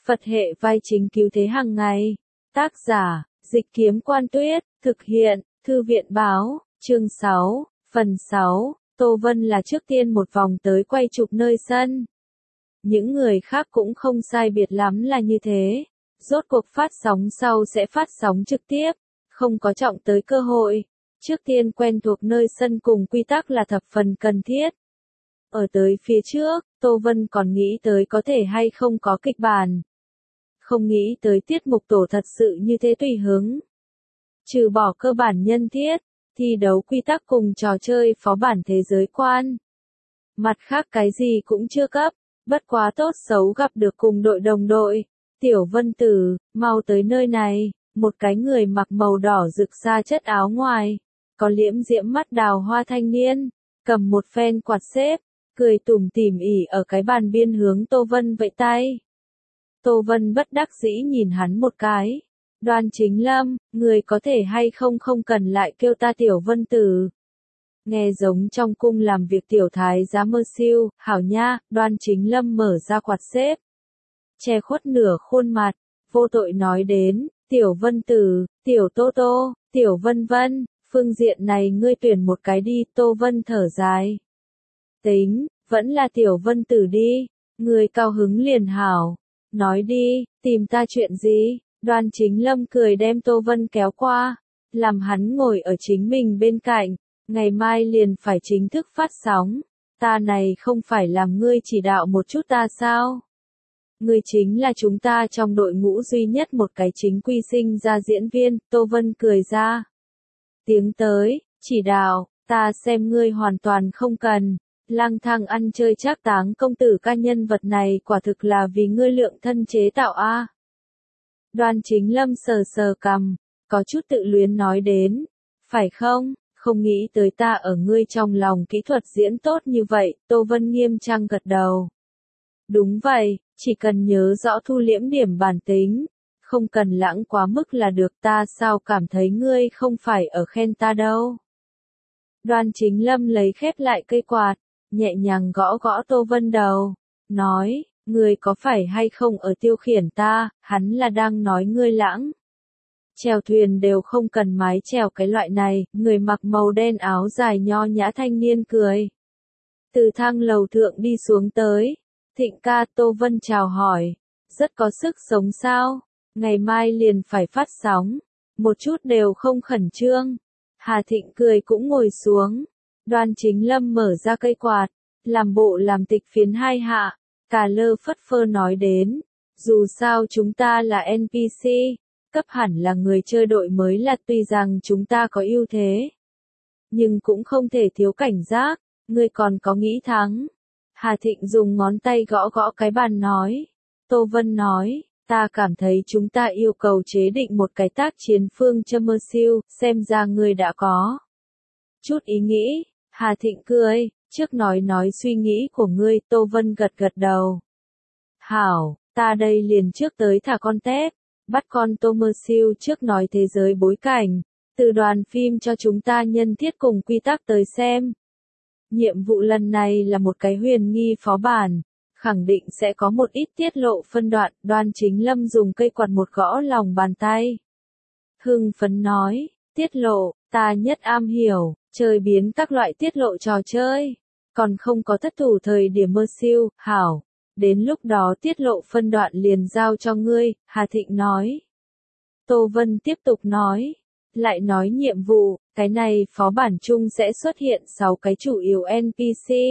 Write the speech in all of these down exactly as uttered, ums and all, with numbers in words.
Phật hệ vai chính cứu thế hàng ngày. Tác giả, Dịch Kiếm Quan Tuyết, thực hiện, Thư viện Báo, chương sáu, phần sáu, Tô Vân là trước tiên một vòng tới quay chụp nơi sân. Những người khác cũng không sai biệt lắm là như thế. Rốt cuộc phát sóng sau sẽ phát sóng trực tiếp, không có trọng tới cơ hội. Trước tiên quen thuộc nơi sân cùng quy tắc là thập phần cần thiết. Ở tới phía trước, Tô Vân còn nghĩ tới có thể hay không có kịch bản. Không nghĩ tới tiết mục tổ thật sự như thế tùy hứng. Trừ bỏ cơ bản nhân thiết, thi đấu quy tắc cùng trò chơi phó bản thế giới quan. Mặt khác cái gì cũng chưa cấp, bất quá tốt xấu gặp được cùng đội đồng đội. Tiểu Vân Tử, mau tới nơi này, một cái người mặc màu đỏ rực xa chất áo ngoài, có liễm diễm mắt đào hoa thanh niên, cầm một phen quạt xếp, cười tủm tỉm ỉ ở cái bàn biên hướng Tô Vân vẫy tay. Tô Vân bất đắc dĩ nhìn hắn một cái. Đoan Chính Lâm, người có thể hay không không cần lại kêu ta Tiểu Vân Tử. Nghe giống trong cung làm việc tiểu thái giá mơ siêu, hảo nha, Đoan Chính Lâm mở ra quạt xếp. Che khuất nửa khuôn mặt, vô tội nói đến, Tiểu Vân Tử, Tiểu Tô Tô, Tiểu Vân Vân, phương diện này ngươi tuyển một cái đi, Tô Vân thở dài. Tính, vẫn là Tiểu Vân Tử đi, người cao hứng liền hảo. Nói đi, tìm ta chuyện gì? Đoan Chính Lâm cười đem Tô Vân kéo qua, làm hắn ngồi ở chính mình bên cạnh, ngày mai liền phải chính thức phát sóng, ta này không phải làm ngươi chỉ đạo một chút ta sao? Ngươi chính là chúng ta trong đội ngũ duy nhất một cái chính quy sinh ra diễn viên, Tô Vân cười ra. Tiếng tới, chỉ đạo, ta xem ngươi hoàn toàn không cần. Lang thang ăn chơi trác táng công tử ca nhân vật này quả thực là vì ngươi lượng thân chế tạo a. À. Đoan Chính Lâm sờ sờ cằm, có chút tự luyến nói đến, phải không, không nghĩ tới ta ở ngươi trong lòng kỹ thuật diễn tốt như vậy, Tô Vân nghiêm trang gật đầu. Đúng vậy, chỉ cần nhớ rõ thu liễm điểm bản tính, không cần lãng quá mức là được, ta sao cảm thấy ngươi không phải ở khen ta đâu. Đoan Chính Lâm lấy khép lại cây quạt, nhẹ nhàng gõ gõ Tô Vân đầu, nói, ngươi có phải hay không ở tiêu khiển ta, hắn là đang nói ngươi lãng. Chèo thuyền đều không cần mái chèo cái loại này, người mặc màu đen áo dài nho nhã thanh niên cười. Từ thang lầu thượng đi xuống tới, Thịnh ca, Tô Vân chào hỏi, rất có sức sống sao, ngày mai liền phải phát sóng, một chút đều không khẩn trương. Hà Thịnh cười cũng ngồi xuống. Đoan Chính Lâm mở ra cây quạt, làm bộ làm tịch phiến hai hạ, cà lơ phất phơ nói đến, dù sao chúng ta là en pê xê, cấp hẳn là người chơi đội mới là tuy rằng chúng ta có ưu thế, nhưng cũng không thể thiếu cảnh giác, ngươi còn có nghĩ thắng. Hà Thịnh dùng ngón tay gõ gõ cái bàn nói, Tô Vân nói, ta cảm thấy chúng ta yêu cầu chế định một cái tác chiến phương châm mơ siêu, xem ra ngươi đã có chút ý nghĩ. Hà Thịnh cười, trước nói nói suy nghĩ của ngươi, Tô Vân gật gật đầu. Hảo, ta đây liền trước tới thả con tép, bắt con Tô Mơ Siêu trước nói thế giới bối cảnh, từ đoàn phim cho chúng ta nhân thiết cùng quy tắc tới xem. Nhiệm vụ lần này là một cái huyền nghi phó bản, khẳng định sẽ có một ít tiết lộ phân đoạn, Đoan Chính Lâm dùng cây quạt một gõ lòng bàn tay. Hưng phấn nói, tiết lộ, ta nhất am hiểu. Chơi biến các loại tiết lộ trò chơi, còn không có thất thủ thời điểm mơ siêu, hảo, đến lúc đó tiết lộ phân đoạn liền giao cho ngươi, Hà Thịnh nói. Tô Vân tiếp tục nói, lại nói nhiệm vụ, cái này phó bản chung sẽ xuất hiện sáu cái chủ yếu en pê xê.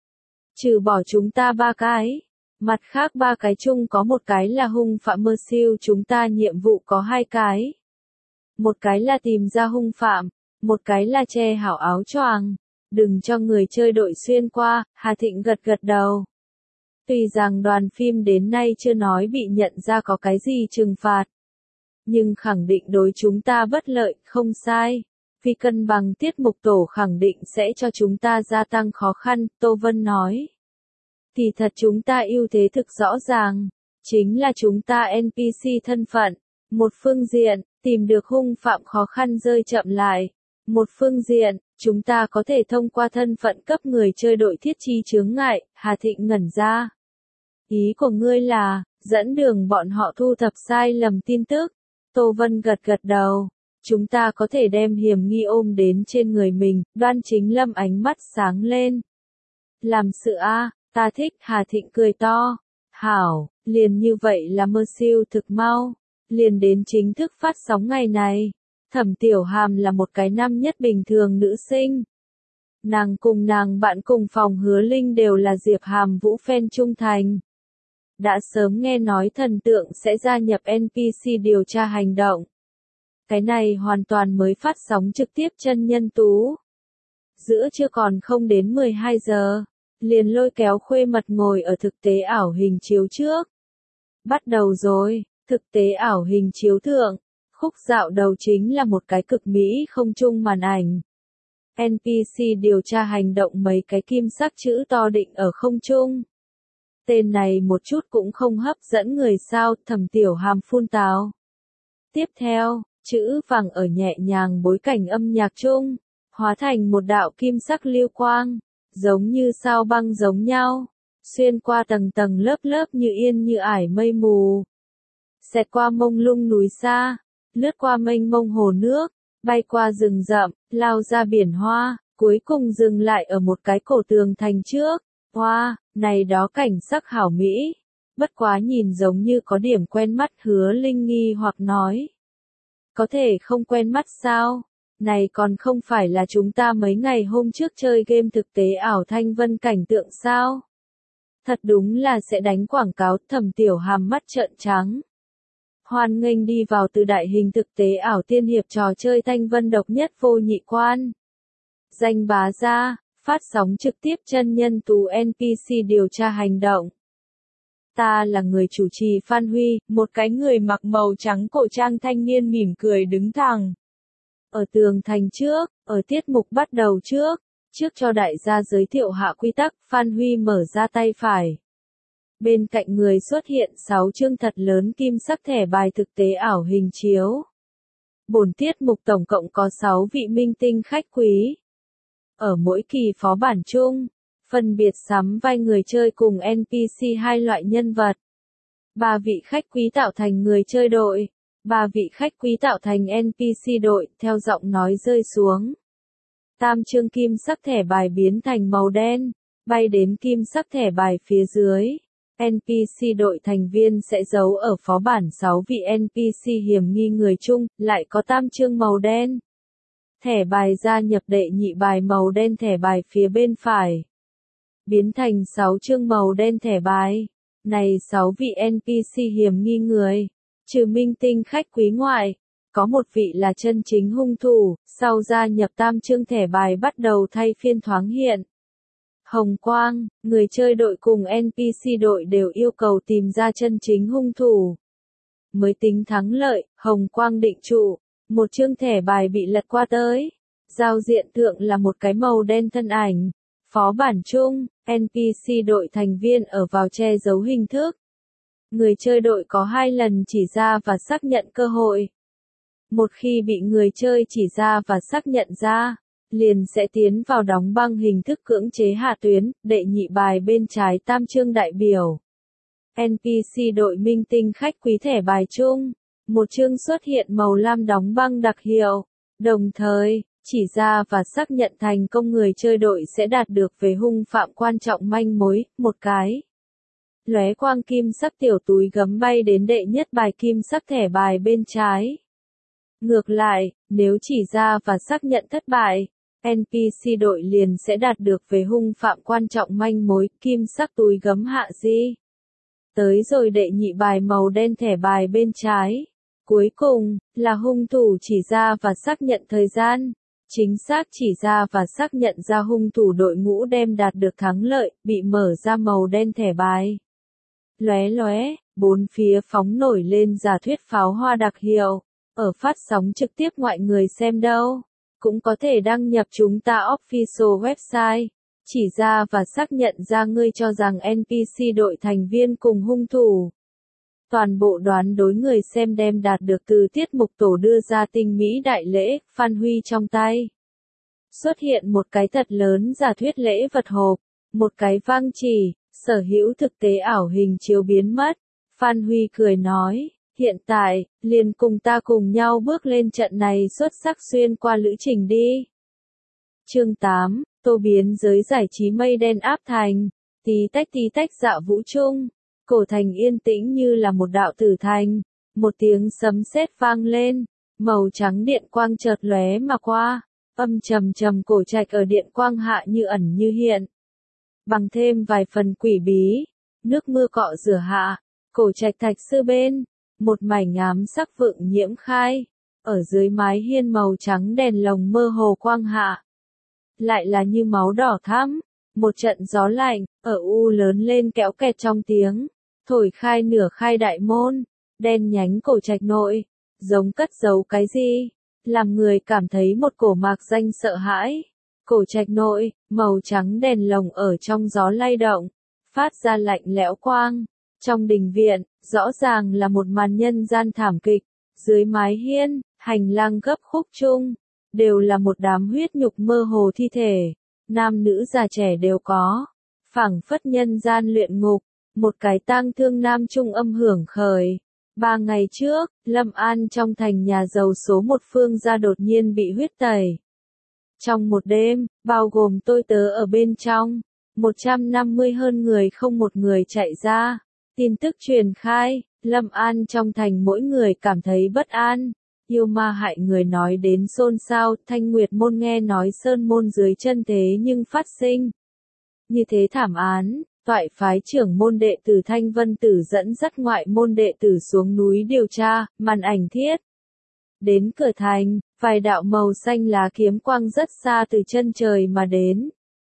Trừ bỏ chúng ta ba cái, mặt khác ba cái chung có một cái là hung phạm mơ siêu, chúng ta nhiệm vụ có hai cái. Một cái là tìm ra hung phạm. Một cái là che hảo áo choàng, đừng cho người chơi đội xuyên qua, Hà Thịnh gật gật đầu. Tuy rằng đoàn phim đến nay chưa nói bị nhận ra có cái gì trừng phạt, nhưng khẳng định đối chúng ta bất lợi, không sai. Vì cân bằng tiết mục tổ khẳng định sẽ cho chúng ta gia tăng khó khăn, Tô Vân nói. Thì thật chúng ta ưu thế thực rõ ràng, chính là chúng ta en pê xê thân phận, một phương diện, tìm được hung phạm khó khăn rơi chậm lại. Một phương diện, chúng ta có thể thông qua thân phận cấp người chơi đội thiết chi chướng ngại, Hà Thịnh ngẩn ra. Ý của ngươi là, dẫn đường bọn họ thu thập sai lầm tin tức. Tô Vân gật gật đầu. Chúng ta có thể đem hiểm nghi ôm đến trên người mình, Đoan Chính Lâm ánh mắt sáng lên. Làm sự a, ta thích, Hà Thịnh cười to. Hảo, liền như vậy là mơ siêu thực mau. Liền đến chính thức phát sóng ngày này. Thẩm Tiểu Hàm là một cái năm nhất bình thường nữ sinh. Nàng cùng nàng bạn cùng phòng Hứa Linh đều là Diệp Hàm Vũ fan trung thành. Đã sớm nghe nói thần tượng sẽ gia nhập en pê xê điều tra hành động. Cái này hoàn toàn mới phát sóng trực tiếp chân nhân tú. Giữa chưa còn không đến mười hai giờ, liền lôi kéo khuê mật ngồi ở thực tế ảo hình chiếu trước. Bắt đầu rồi, thực tế ảo hình chiếu thượng, khúc dạo đầu chính là một cái cực mỹ không trung màn ảnh. en pê xê điều tra hành động mấy cái kim sắc chữ to định ở không trung. Tên này một chút cũng không hấp dẫn người sao, Thẩm Tiểu Hàm phun tào. Tiếp theo, chữ vàng ở nhẹ nhàng bối cảnh âm nhạc chung, hóa thành một đạo kim sắc lưu quang, giống như sao băng giống nhau, xuyên qua tầng tầng lớp lớp như yên như ải mây mù. Xẹt qua mông lung núi xa, lướt qua mênh mông hồ nước, bay qua rừng rậm, lao ra biển hoa, cuối cùng dừng lại ở một cái cổ tường thành trước. Hoa, wow, này đó cảnh sắc hảo mỹ. Bất quá nhìn giống như có điểm quen mắt, Hứa Linh nghi hoặc nói. Có thể không quen mắt sao? Này còn không phải là chúng ta mấy ngày hôm trước chơi game thực tế ảo Thanh Vân cảnh tượng sao? Thật đúng là sẽ đánh quảng cáo. Thẩm Tiểu Hàm mắt trợn trắng. Hoan nghênh đi vào từ đại hình thực tế ảo tiên hiệp trò chơi Thanh Vân độc nhất vô nhị quan. Danh bá gia, phát sóng trực tiếp chân nhân tú en pê xê điều tra hành động. Ta là người chủ trì Phan Huy, một cái người mặc màu trắng cổ trang thanh niên mỉm cười đứng thẳng. Ở tường thành trước, ở tiết mục bắt đầu trước, trước cho đại gia giới thiệu hạ quy tắc, Phan Huy mở ra tay phải. Bên cạnh người xuất hiện sáu chương thật lớn kim sắc thẻ bài thực tế ảo hình chiếu. Bổn tiết mục tổng cộng có sáu vị minh tinh khách quý. Ở mỗi kỳ phó bản chung, phân biệt sắm vai người chơi cùng en pê xê hai loại nhân vật. Ba vị khách quý tạo thành người chơi đội, ba vị khách quý tạo thành en pê xê đội, theo giọng nói rơi xuống. Tam chương kim sắc thẻ bài biến thành màu đen, bay đến kim sắc thẻ bài phía dưới. en pê xê đội thành viên sẽ giấu ở phó bản sáu vị en pê xê hiểm nghi người chung, lại có tam chương màu đen. Thẻ bài gia nhập đệ nhị bài màu đen thẻ bài phía bên phải. Biến thành sáu chương màu đen thẻ bài. Này sáu vị en pê xê hiểm nghi người, trừ minh tinh khách quý ngoại, có một vị là chân chính hung thủ, sau gia nhập tam chương thẻ bài bắt đầu thay phiên thoáng hiện. Hồng quang, người chơi đội cùng en pê xê đội đều yêu cầu tìm ra chân chính hung thủ. Mới tính thắng lợi, hồng quang định trụ, một chương thẻ bài bị lật qua tới. Giao diện thượng là một cái màu đen thân ảnh. Phó bản chung, en pê xê đội thành viên ở vào che giấu hình thức. Người chơi đội có hai lần chỉ ra và xác nhận cơ hội. Một khi bị người chơi chỉ ra và xác nhận ra, liền sẽ tiến vào đóng băng hình thức cưỡng chế hạ tuyến, đệ nhị bài bên trái tam chương đại biểu. en pê xê đội minh tinh khách quý thẻ bài chung, một chương xuất hiện màu lam đóng băng đặc hiệu, đồng thời, chỉ ra và xác nhận thành công người chơi đội sẽ đạt được về hung phạm quan trọng manh mối, một cái. Lóe quang kim sắc tiểu túi gấm bay đến đệ nhất bài kim sắc thẻ bài bên trái. Ngược lại, nếu chỉ ra và xác nhận thất bại, en pê xê đội liền sẽ đạt được về hung phạm quan trọng manh mối, kim sắc túi gấm hạ di. Tới rồi đệ nhị bài màu đen thẻ bài bên trái. Cuối cùng, là hung thủ chỉ ra và xác nhận thời gian. Chính xác chỉ ra và xác nhận ra hung thủ đội ngũ đem đạt được thắng lợi, bị mở ra màu đen thẻ bài. Lóe lóe, bốn phía phóng nổi lên giả thuyết pháo hoa đặc hiệu. Ở phát sóng trực tiếp ngoại người xem đâu, cũng có thể đăng nhập chúng ta official website. Chỉ ra và xác nhận ra ngươi cho rằng en pê xê đội thành viên cùng hung thủ. Toàn bộ đoán đối người xem đem đạt được từ tiết mục tổ đưa ra tinh mỹ đại lễ, Phan Huy trong tay. Xuất hiện một cái thật lớn giả thuyết lễ vật hộp, một cái vang chỉ, sở hữu thực tế ảo hình chiếu biến mất. Phan Huy cười nói, hiện tại, liền cùng ta cùng nhau bước lên trận này xuất sắc xuyên qua lữ trình đi. Chương tám, tô biến giới giải trí mây đen áp thành, tí tách tí tách dạo vũ trung, cổ thành yên tĩnh như là một đạo tử thành, một tiếng sấm sét vang lên, màu trắng điện quang chợt lóe mà qua, âm trầm trầm cổ trạch ở điện quang hạ như ẩn như hiện. Bằng thêm vài phần quỷ bí, nước mưa cọ rửa hạ, cổ trạch thạch sư bên, một mảnh ám sắc vượng nhiễm khai, ở dưới mái hiên màu trắng đèn lồng mơ hồ quang hạ. Lại là như máu đỏ thắm, một trận gió lạnh, ở u lớn lên kéo kẹt trong tiếng, thổi khai nửa khai đại môn, đen nhánh cổ trạch nội, giống cất giấu cái gì, làm người cảm thấy một cổ mạc danh sợ hãi. Cổ trạch nội, màu trắng đèn lồng ở trong gió lay động, phát ra lạnh lẽo quang. Trong đình viện, rõ ràng là một màn nhân gian thảm kịch, dưới mái hiên, hành lang gấp khúc chung, đều là một đám huyết nhục mơ hồ thi thể, nam nữ già trẻ đều có, phảng phất nhân gian luyện ngục, một cái tang thương nam trung âm hưởng khởi. Ba ngày trước, Lâm An trong thành nhà giàu số một Phương gia đột nhiên bị huyết tẩy. Trong một đêm, bao gồm tôi tớ ở bên trong, một trăm năm mươi hơn người không một người chạy ra. Tin tức truyền khai, Lâm An trong thành mỗi người cảm thấy bất an, yêu ma hại người nói đến xôn xao, Thanh Nguyệt môn nghe nói sơn môn dưới chân thế nhưng phát sinh. Như thế thảm án, toại phái trưởng môn đệ tử Thanh Vân Tử dẫn dắt ngoại môn đệ tử xuống núi điều tra, màn ảnh thiết. Đến cửa thành, vài đạo màu xanh lá kiếm quang rất xa từ chân trời mà đến.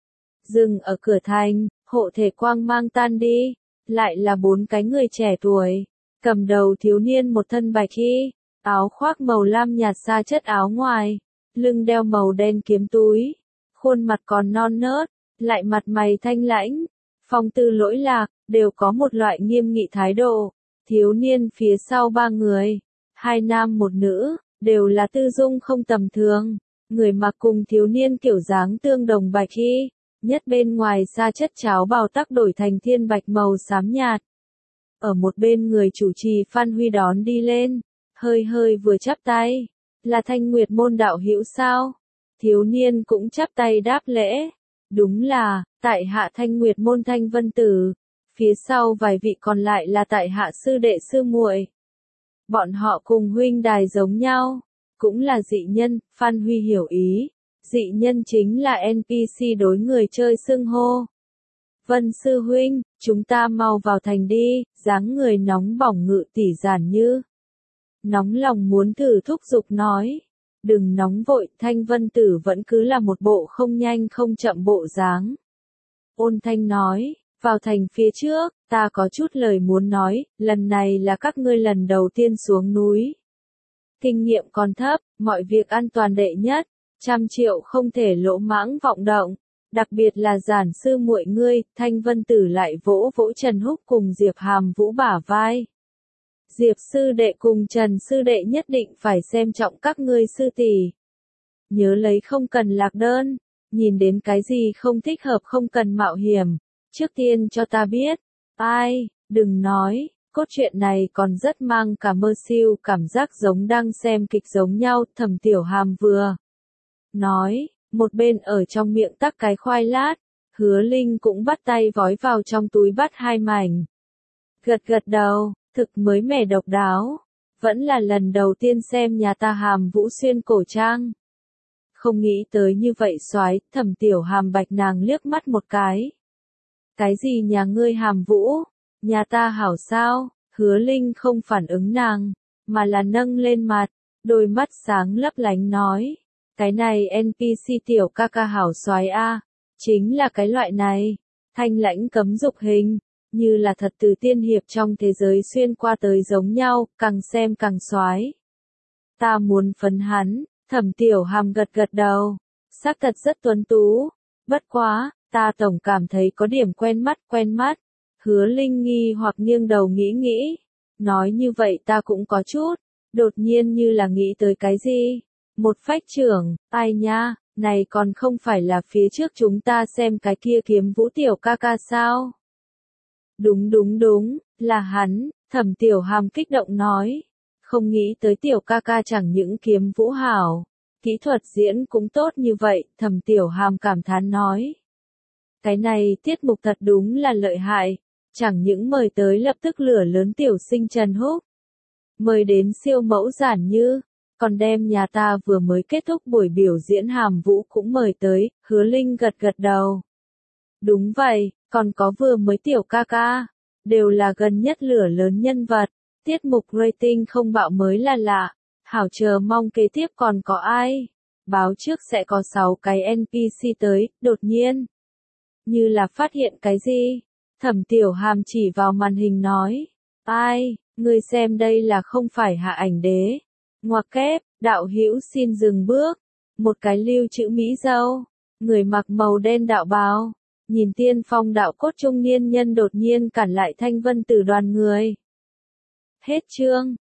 Dừng ở cửa thành, hộ thể quang mang tan đi. Lại là bốn cái người trẻ tuổi, cầm đầu thiếu niên một thân bạch y, áo khoác màu lam nhạt xa chất áo ngoài, lưng đeo màu đen kiếm túi, khuôn mặt còn non nớt, lại mặt mày thanh lãnh, phong tư lỗi lạc, đều có một loại nghiêm nghị thái độ. Thiếu niên phía sau ba người, hai nam một nữ, đều là tư dung không tầm thường, người mặc cùng thiếu niên kiểu dáng tương đồng bạch y. Nhất bên ngoài xa chất cháo bào tắc đổi thành thiên bạch màu xám nhạt. Ở một bên người chủ trì Phan Huy đón đi lên, hơi hơi vừa chắp tay, là Thanh Nguyệt môn đạo hữu sao? Thiếu niên cũng chắp tay đáp lễ, đúng là, tại hạ Thanh Nguyệt môn Thanh Vân Tử, phía sau vài vị còn lại là tại hạ sư đệ sư muội. Bọn họ cùng huynh đài giống nhau, cũng là dị nhân, Phan Huy hiểu ý. Dị nhân chính là en pê xê đối người chơi xưng hô. Vân sư huynh, chúng ta mau vào thành đi, dáng người nóng bỏng ngự tỷ giản như. Nóng lòng muốn thử thúc giục nói. Đừng nóng vội, Thanh Vân Tử vẫn cứ là một bộ không nhanh không chậm bộ dáng. Ôn Thanh nói, vào thành phía trước, ta có chút lời muốn nói, lần này là các ngươi lần đầu tiên xuống núi. Kinh nghiệm còn thấp, mọi việc an toàn đệ nhất. Trăm triệu không thể lỗ mãng vọng động, đặc biệt là giản sư muội ngươi. Thanh Vân Tử lại vỗ vỗ Trần Húc cùng Diệp Hàm Vũ bả vai. Diệp sư đệ cùng Trần sư đệ nhất định phải xem trọng các ngươi sư tỷ. Nhớ lấy không cần lạc đơn, nhìn đến cái gì không thích hợp không cần mạo hiểm, trước tiên cho ta biết. Ai, đừng nói, cốt truyện này còn rất mang cả mơ siêu cảm giác giống đang xem kịch giống nhau. Thẩm Tiểu Hàm vừa nói, một bên ở trong miệng tắc cái khoai lát, Hứa Linh cũng bắt tay vói vào trong túi bắt hai mảnh. Gật gật đầu, thực mới mẻ độc đáo, vẫn là lần đầu tiên xem nhà ta Hàm Vũ xuyên cổ trang. Không nghĩ tới như vậy soái. Thẩm Tiểu Hàm bạch nàng liếc mắt một cái. Cái gì nhà ngươi Hàm Vũ, nhà ta hảo sao? Hứa Linh không phản ứng nàng, mà là nâng lên mặt, đôi mắt sáng lấp lánh nói. Cái này en pê xê tiểu ca ca hảo soái a, chính là cái loại này, thanh lãnh cấm dục hình, như là thật từ tiên hiệp trong thế giới xuyên qua tới giống nhau, càng xem càng soái. Ta muốn phấn hắn. Thẩm Tiểu Hàm gật gật đầu, xác thật rất tuấn tú, bất quá, ta tổng cảm thấy có điểm quen mắt quen mắt. Hứa Linh nghi hoặc nghiêng đầu nghĩ nghĩ, nói như vậy ta cũng có chút, đột nhiên như là nghĩ tới cái gì. Một phách trưởng, ai nha, này còn không phải là phía trước chúng ta xem cái kia Kiếm Vũ tiểu ca ca sao? Đúng đúng đúng, là hắn. Thẩm Tiểu Hàm kích động nói. Không nghĩ tới tiểu ca ca chẳng những kiếm vũ hảo, kỹ thuật diễn cũng tốt như vậy, Thẩm Tiểu Hàm cảm thán nói. Cái này tiết mục thật đúng là lợi hại, chẳng những mời tới lập tức lửa lớn tiểu sinh Trần Húc, mời đến siêu mẫu Giản Như, còn đem nhà ta vừa mới kết thúc buổi biểu diễn Hàm Vũ cũng mời tới, Hứa Linh gật gật đầu. Đúng vậy, còn có vừa mới tiểu ca ca, đều là gần nhất lửa lớn nhân vật, tiết mục rating không bạo mới là lạ, hảo chờ mong kế tiếp còn có ai. Báo trước sẽ có sáu cái en pê xê tới, đột nhiên. Như là phát hiện cái gì? Thẩm Tiểu Hàm chỉ vào màn hình nói. Ai, ngươi xem đây là không phải Hạ Ảnh Đế. Ngoặc kép, đạo hữu xin dừng bước. Một cái lưu chữ Mỹ dâu. Người mặc màu đen đạo bào. Nhìn tiên phong đạo cốt trung niên nhân đột nhiên cản lại Thanh Vân Tử đoàn người. Hết chương.